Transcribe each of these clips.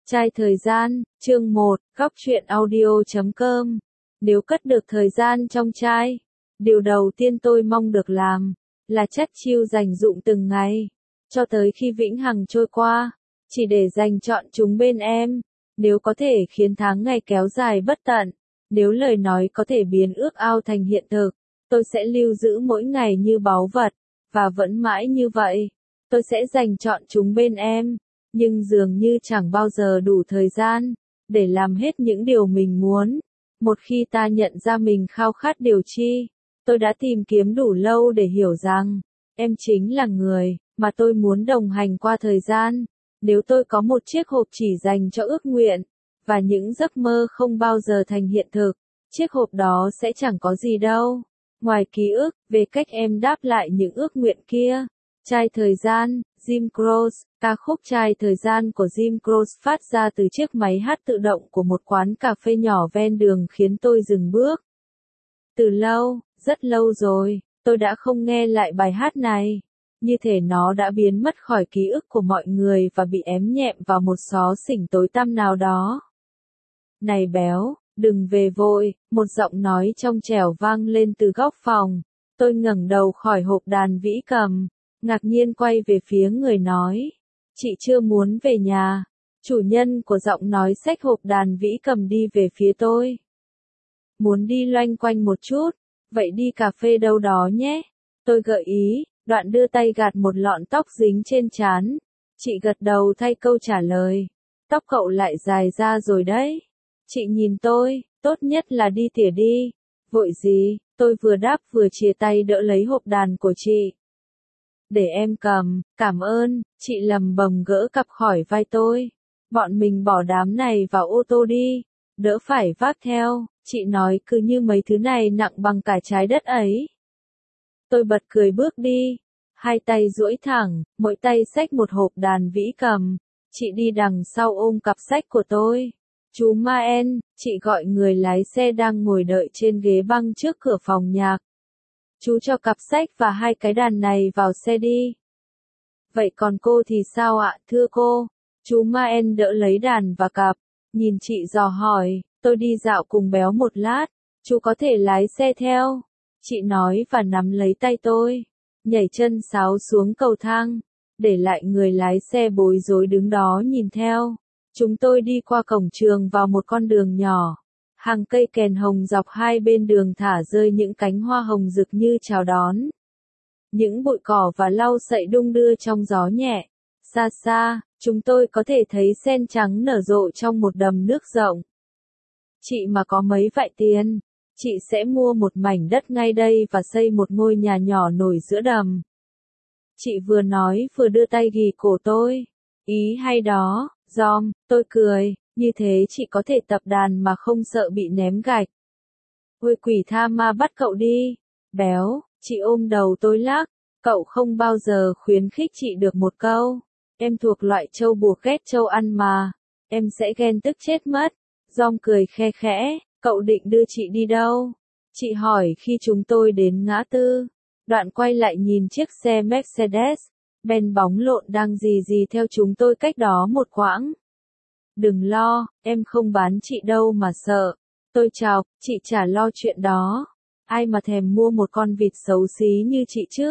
Trai thời gian, chương 1, góc truyện audio.com. Nếu cất được thời gian trong trai, điều đầu tiên tôi mong được làm là chắt chiu dành dụm từng ngày, cho tới khi vĩnh hằng trôi qua, chỉ để dành trọn chúng bên em. Nếu có thể khiến tháng ngày kéo dài bất tận, nếu lời nói có thể biến ước ao thành hiện thực, tôi sẽ lưu giữ mỗi ngày như báu vật, và vẫn mãi như vậy, tôi sẽ dành trọn chúng bên em. Nhưng dường như chẳng bao giờ đủ thời gian để làm hết những điều mình muốn. Một khi ta nhận ra mình khao khát điều chi, tôi đã tìm kiếm đủ lâu để hiểu rằng em chính là người mà tôi muốn đồng hành qua thời gian. Nếu tôi có một chiếc hộp chỉ dành cho ước nguyện và những giấc mơ không bao giờ thành hiện thực, chiếc hộp đó sẽ chẳng có gì đâu ngoài ký ức về cách em đáp lại những ước nguyện kia. Trai thời gian, Jim Croce. Ca khúc Trai thời gian của Jim Croce phát ra từ chiếc máy hát tự động của một quán cà phê nhỏ ven đường khiến tôi dừng bước. Từ lâu, rất lâu rồi, tôi đã không nghe lại bài hát này. Như thể nó đã biến mất khỏi ký ức của mọi người và bị ém nhẹm vào một xó xỉnh tối tăm nào đó. Này béo, đừng về vội, một giọng nói trong trẻo vang lên từ góc phòng. Tôi ngẩng đầu khỏi hộp đàn vĩ cầm, ngạc nhiên quay về phía người nói. Chị chưa muốn về nhà. Chủ nhân của giọng nói xách hộp đàn vĩ cầm đi về phía tôi. Muốn đi loanh quanh một chút, vậy đi cà phê đâu đó nhé. Tôi gợi ý, đoạn đưa tay gạt một lọn tóc dính trên trán. Chị gật đầu thay câu trả lời. Tóc cậu lại dài ra rồi đấy. Chị nhìn tôi, tốt nhất là đi tỉa đi. Vội gì, tôi vừa đáp vừa chìa tay đỡ lấy hộp đàn của chị. Để em cầm, cảm ơn, chị lầm bầm gỡ cặp khỏi vai tôi. Bọn mình bỏ đám này vào ô tô đi, đỡ phải vác theo, chị nói cứ như mấy thứ này nặng bằng cả trái đất ấy. Tôi bật cười bước đi, hai tay duỗi thẳng, mỗi tay xách một hộp đàn vĩ cầm, chị đi đằng sau ôm cặp sách của tôi. Chú Maen, chị gọi người lái xe đang ngồi đợi trên ghế băng trước cửa phòng nhạc. Chú cho cặp sách và hai cái đàn này vào xe đi. Vậy còn cô thì sao ạ, thưa cô? Chú Maen đỡ lấy đàn và cặp, nhìn chị dò hỏi, tôi đi dạo cùng béo một lát, chú có thể lái xe theo. Chị nói và nắm lấy tay tôi, nhảy chân sáo xuống cầu thang, để lại người lái xe bối rối đứng đó nhìn theo. Chúng tôi đi qua cổng trường vào một con đường nhỏ. Hàng cây kèn hồng dọc hai bên đường thả rơi những cánh hoa hồng rực như chào đón. Những bụi cỏ và lau sậy đung đưa trong gió nhẹ. Xa xa, chúng tôi có thể thấy sen trắng nở rộ trong một đầm nước rộng. Chị mà có mấy vại tiền, chị sẽ mua một mảnh đất ngay đây và xây một ngôi nhà nhỏ nổi giữa đầm. Chị vừa nói vừa đưa tay ghì cổ tôi. Ý hay đó, Dom, tôi cười. Như thế chị có thể tập đàn mà không sợ bị ném gạch. Ôi quỷ tha ma bắt cậu đi. Béo, chị ôm đầu tôi lắc. Cậu không bao giờ khuyến khích chị được một câu. Em thuộc loại trâu buộc ghét trâu ăn mà. Em sẽ ghen tức chết mất. Dom cười khe khẽ. Cậu định đưa chị đi đâu? Chị hỏi khi chúng tôi đến ngã tư. Đoạn quay lại nhìn chiếc xe Mercedes Benz bóng lộn đang rì rì theo chúng tôi cách đó một quãng. Đừng lo, em không bán chị đâu mà sợ. Tôi chào, chị chả lo chuyện đó. Ai mà thèm mua một con vịt xấu xí như chị chứ?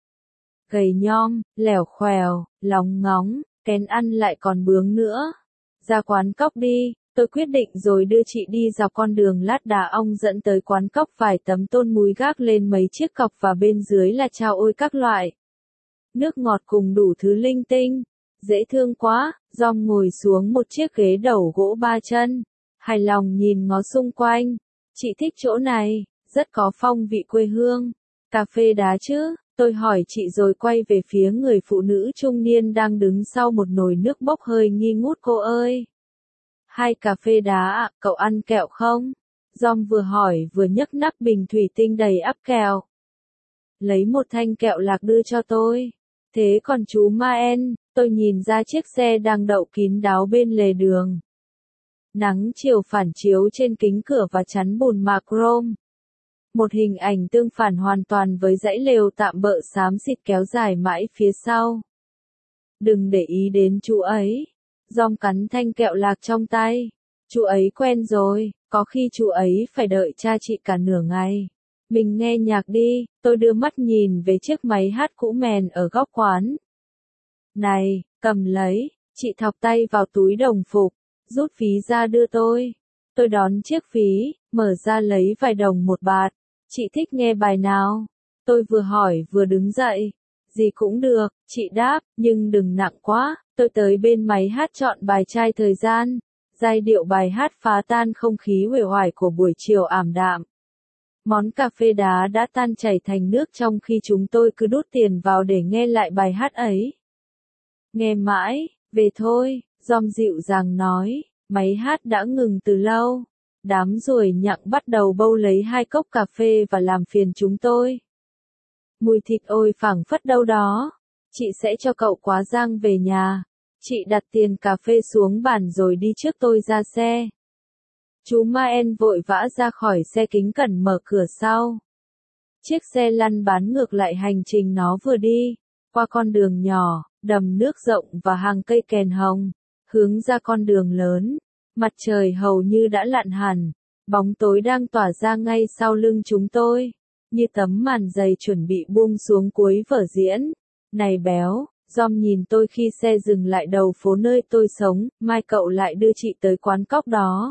Gầy nhom, lẻo khèo, lóng ngóng, kén ăn lại còn bướng nữa. Ra quán cóc đi, tôi quyết định rồi đưa chị đi dọc con đường lát đá ong dẫn tới quán cóc vài tấm tôn múi gác lên mấy chiếc cọc và bên dưới là trao ôi các loại. Nước ngọt cùng đủ thứ linh tinh. Dễ thương quá, Dom ngồi xuống một chiếc ghế đầu gỗ ba chân, hài lòng nhìn ngó xung quanh. Chị thích chỗ này, rất có phong vị quê hương. Cà phê đá chứ? Tôi hỏi chị rồi quay về phía người phụ nữ trung niên đang đứng sau một nồi nước bốc hơi nghi ngút. Cô ơi! Hai cà phê đá ạ, cậu ăn kẹo không? Dom vừa hỏi vừa nhấc nắp bình thủy tinh đầy ắp kẹo. Lấy một thanh kẹo lạc đưa cho tôi. Thế còn chú Maen? Tôi nhìn ra chiếc xe đang đậu kín đáo bên lề đường. Nắng chiều phản chiếu trên kính cửa và chắn bùn mạ chrome. Một hình ảnh tương phản hoàn toàn với dãy lều tạm bợ xám xịt kéo dài mãi phía sau. Đừng để ý đến chú ấy. Giom cắn thanh kẹo lạc trong tay. Chú ấy quen rồi, có khi chú ấy phải đợi cha chị cả nửa ngày. Mình nghe nhạc đi, tôi đưa mắt nhìn về chiếc máy hát cũ mèn ở góc quán. Này, cầm lấy, chị thọc tay vào túi đồng phục, rút phí ra đưa tôi. Tôi đón chiếc phí, mở ra lấy vài đồng một bạt. Chị thích nghe bài nào? Tôi vừa hỏi vừa đứng dậy. Gì cũng được, chị đáp, nhưng đừng nặng quá. Tôi tới bên máy hát chọn bài Trai Thời Gian. Giai điệu bài hát phá tan không khí uể oải của buổi chiều ảm đạm. Món cà phê đá đã tan chảy thành nước trong khi chúng tôi cứ đút tiền vào để nghe lại bài hát ấy. Nghe mãi, về thôi, Giom dịu dàng nói, máy hát đã ngừng từ lâu. Đám ruồi nhặng bắt đầu bâu lấy 2 cốc cà phê và làm phiền chúng tôi. Mùi thịt ôi phảng phất đâu đó. Chị sẽ cho cậu quá giang về nhà. Chị đặt tiền cà phê xuống bàn rồi đi trước tôi ra xe. Chú Maen vội vã ra khỏi xe kính cẩn mở cửa sau. Chiếc xe lăn bán ngược lại hành trình nó vừa đi, qua con đường nhỏ, đầm nước rộng và hàng cây kèn hồng, hướng ra con đường lớn. Mặt trời hầu như đã lặn hẳn, bóng tối đang tỏa ra ngay sau lưng chúng tôi, như tấm màn dày chuẩn bị buông xuống cuối vở diễn. Này béo, Giom nhìn tôi khi xe dừng lại đầu phố nơi tôi sống, mai cậu lại đưa chị tới quán cóc đó.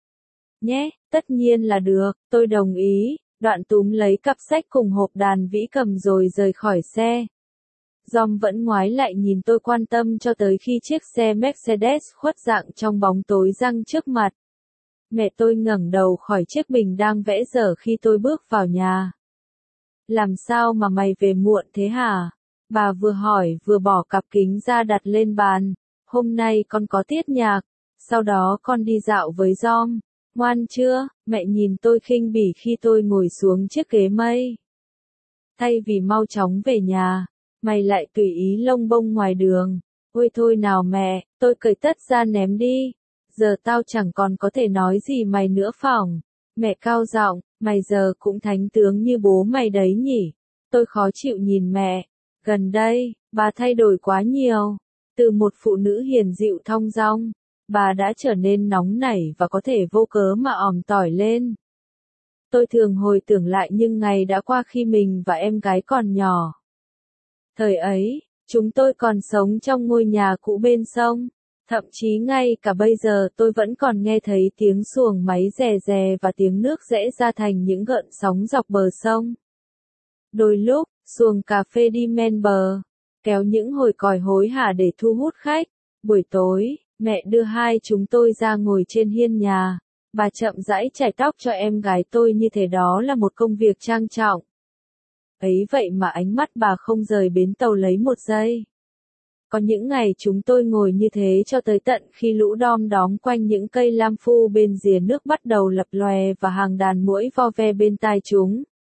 Nhé, tất nhiên là được, tôi đồng ý, đoạn túm lấy cặp sách cùng hộp đàn vĩ cầm rồi rời khỏi xe. Giom vẫn ngoái lại nhìn tôi quan tâm cho tới khi chiếc xe Mercedes khuất dạng trong bóng tối giăng trước mặt. Mẹ tôi ngẩng đầu khỏi chiếc bình đang vẽ dở khi tôi bước vào nhà. Làm sao mà mày về muộn thế hả? Bà vừa hỏi vừa bỏ cặp kính ra đặt lên bàn. Hôm nay con có tiết nhạc, sau đó con đi dạo với Giom. Ngoan chưa? Mẹ nhìn tôi khinh bỉ khi tôi ngồi xuống chiếc ghế mây. Thay vì mau chóng về nhà, mày lại tùy ý lông bông ngoài đường. Ôi thôi nào mẹ, tôi cởi tất ra ném đi. Giờ tao chẳng còn có thể nói gì mày nữa phỏng. Mẹ cao giọng, mày giờ cũng thánh tướng như bố mày đấy nhỉ. Tôi khó chịu nhìn mẹ. Gần đây, bà thay đổi quá nhiều. Từ một phụ nữ hiền dịu thong dong, bà đã trở nên nóng nảy và có thể vô cớ mà òm tỏi lên. Tôi thường hồi tưởng lại những ngày đã qua khi mình và em gái còn nhỏ. Thời ấy, chúng tôi còn sống trong ngôi nhà cũ bên sông. Thậm chí ngay cả bây giờ tôi vẫn còn nghe thấy tiếng xuồng máy rè rè và tiếng nước rẽ ra thành những gợn sóng dọc bờ sông. Đôi lúc, xuồng cà phê đi men bờ, kéo những hồi còi hối hả để thu hút khách. Buổi tối, mẹ đưa hai chúng tôi ra ngồi trên hiên nhà. Bà chậm rãi chải tóc cho em gái tôi như thể đó là một công việc trang trọng. Ấy vậy mà ánh mắt bà không rời bến tàu lấy một giây. Có những ngày chúng tôi ngồi như thế cho tới tận khi lũ đom đóm quanh những cây lam phu bên rìa nước bắt đầu lập lòe và hàng đàn muỗi vo ve bên tai chúng.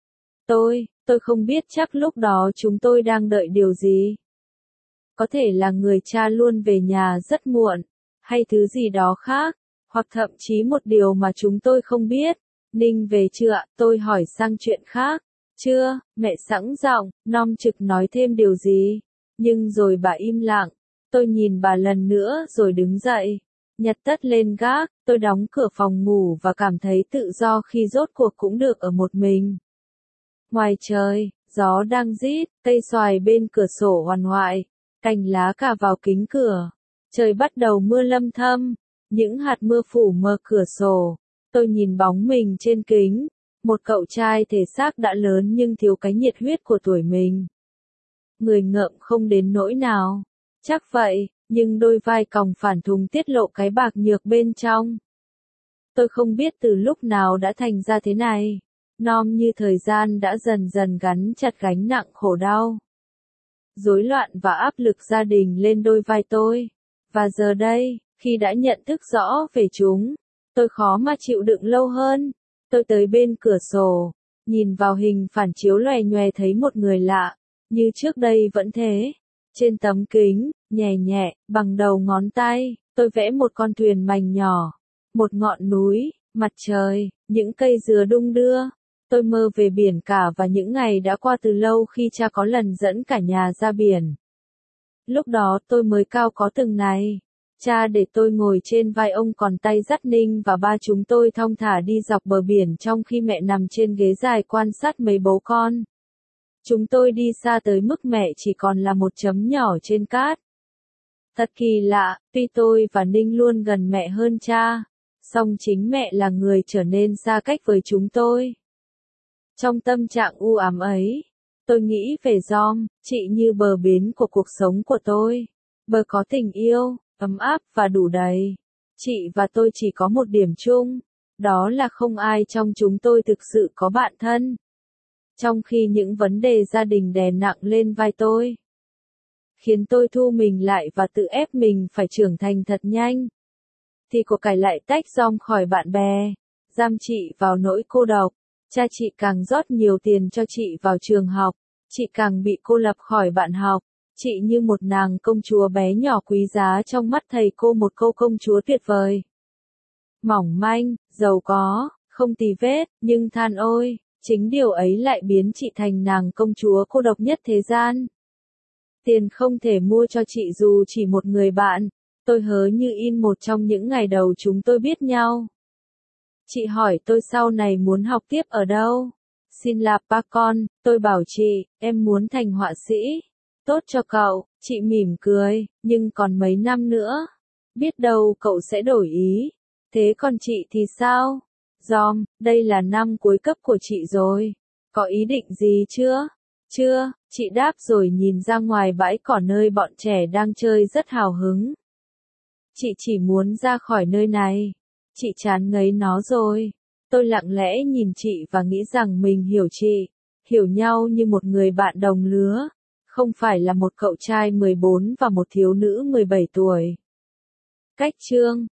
Tôi không biết chắc lúc đó chúng tôi đang đợi điều gì. Có thể là người cha luôn về nhà rất muộn, hay thứ gì đó khác, hoặc thậm chí một điều mà chúng tôi không biết. Ninh về chưa ạ? Tôi hỏi sang chuyện khác. Chưa, mẹ sẵn giọng, nom trực nói thêm điều gì. Nhưng rồi bà im lặng. Tôi nhìn bà lần nữa rồi đứng dậy. Nhặt tất lên gác, tôi đóng cửa phòng ngủ và cảm thấy tự do khi rốt cuộc cũng được ở một mình. Ngoài trời, gió đang rít, cây xoài bên cửa sổ hoàn hoại, cành lá cà vào kính cửa. Trời bắt đầu mưa lâm thâm, những hạt mưa phủ mờ cửa sổ. Tôi nhìn bóng mình trên kính, một cậu trai thể xác đã lớn nhưng thiếu cái nhiệt huyết của tuổi mình. Người ngợm không đến nỗi nào, chắc vậy, nhưng đôi vai còng phản thùng tiết lộ cái bạc nhược bên trong. Tôi không biết từ lúc nào đã thành ra thế này. Nom như thời gian đã dần dần gắn chặt gánh nặng khổ đau, rối loạn và áp lực gia đình lên đôi vai tôi. Và giờ đây, khi đã nhận thức rõ về chúng, tôi khó mà chịu đựng lâu hơn. Tôi tới bên cửa sổ, nhìn vào hình phản chiếu loè nhoè thấy một người lạ, như trước đây vẫn thế. Trên tấm kính, nhẹ nhẹ, bằng đầu ngón tay, tôi vẽ một con thuyền mảnh nhỏ, một ngọn núi, mặt trời, những cây dừa đung đưa. Tôi mơ về biển cả và những ngày đã qua từ lâu khi cha có lần dẫn cả nhà ra biển. Lúc đó tôi mới cao có từng này. Cha để tôi ngồi trên vai ông còn tay dắt Ninh và ba chúng tôi thong thả đi dọc bờ biển trong khi mẹ nằm trên ghế dài quan sát mấy bố con. Chúng tôi đi xa tới mức mẹ chỉ còn là một chấm nhỏ trên cát. Thật kỳ lạ, tuy tôi và Ninh luôn gần mẹ hơn cha, song chính mẹ là người trở nên xa cách với chúng tôi. Trong tâm trạng u ám ấy, tôi nghĩ về Giom, chị như bờ bến của cuộc sống của tôi. Bờ có tình yêu, ấm áp và đủ đầy. Chị và tôi chỉ có một điểm chung, đó là không ai trong chúng tôi thực sự có bạn thân. Trong khi những vấn đề gia đình đè nặng lên vai tôi, khiến tôi thu mình lại và tự ép mình phải trưởng thành thật nhanh, thì của cải lại tách Giom khỏi bạn bè, giam chị vào nỗi cô độc. Cha chị càng rót nhiều tiền cho chị vào trường học, chị càng bị cô lập khỏi bạn học. Chị như một nàng công chúa bé nhỏ quý giá trong mắt thầy cô, một cô công chúa tuyệt vời. Mỏng manh, giàu có, không tì vết, nhưng than ôi, chính điều ấy lại biến chị thành nàng công chúa cô độc nhất thế gian. Tiền không thể mua cho chị dù chỉ một người bạn. Tôi hớ như in một trong những ngày đầu chúng tôi biết nhau. Chị hỏi tôi sau này muốn học tiếp ở đâu. Xin lạp ba con, tôi bảo chị, em muốn thành họa sĩ. Tốt cho cậu, chị mỉm cười, nhưng còn mấy năm nữa. Biết đâu cậu sẽ đổi ý. Thế còn chị thì sao? Giom, đây là năm cuối cấp của chị rồi. Có ý định gì chưa? Chưa, chị đáp rồi nhìn ra ngoài bãi cỏ nơi bọn trẻ đang chơi rất hào hứng. Chị chỉ muốn ra khỏi nơi này. Chị chán ngấy nó rồi. Tôi lặng lẽ nhìn chị và nghĩ rằng mình hiểu chị. Hiểu nhau như một người bạn đồng lứa. Không phải là một cậu trai 14 và một thiếu nữ 17 tuổi. Cách chương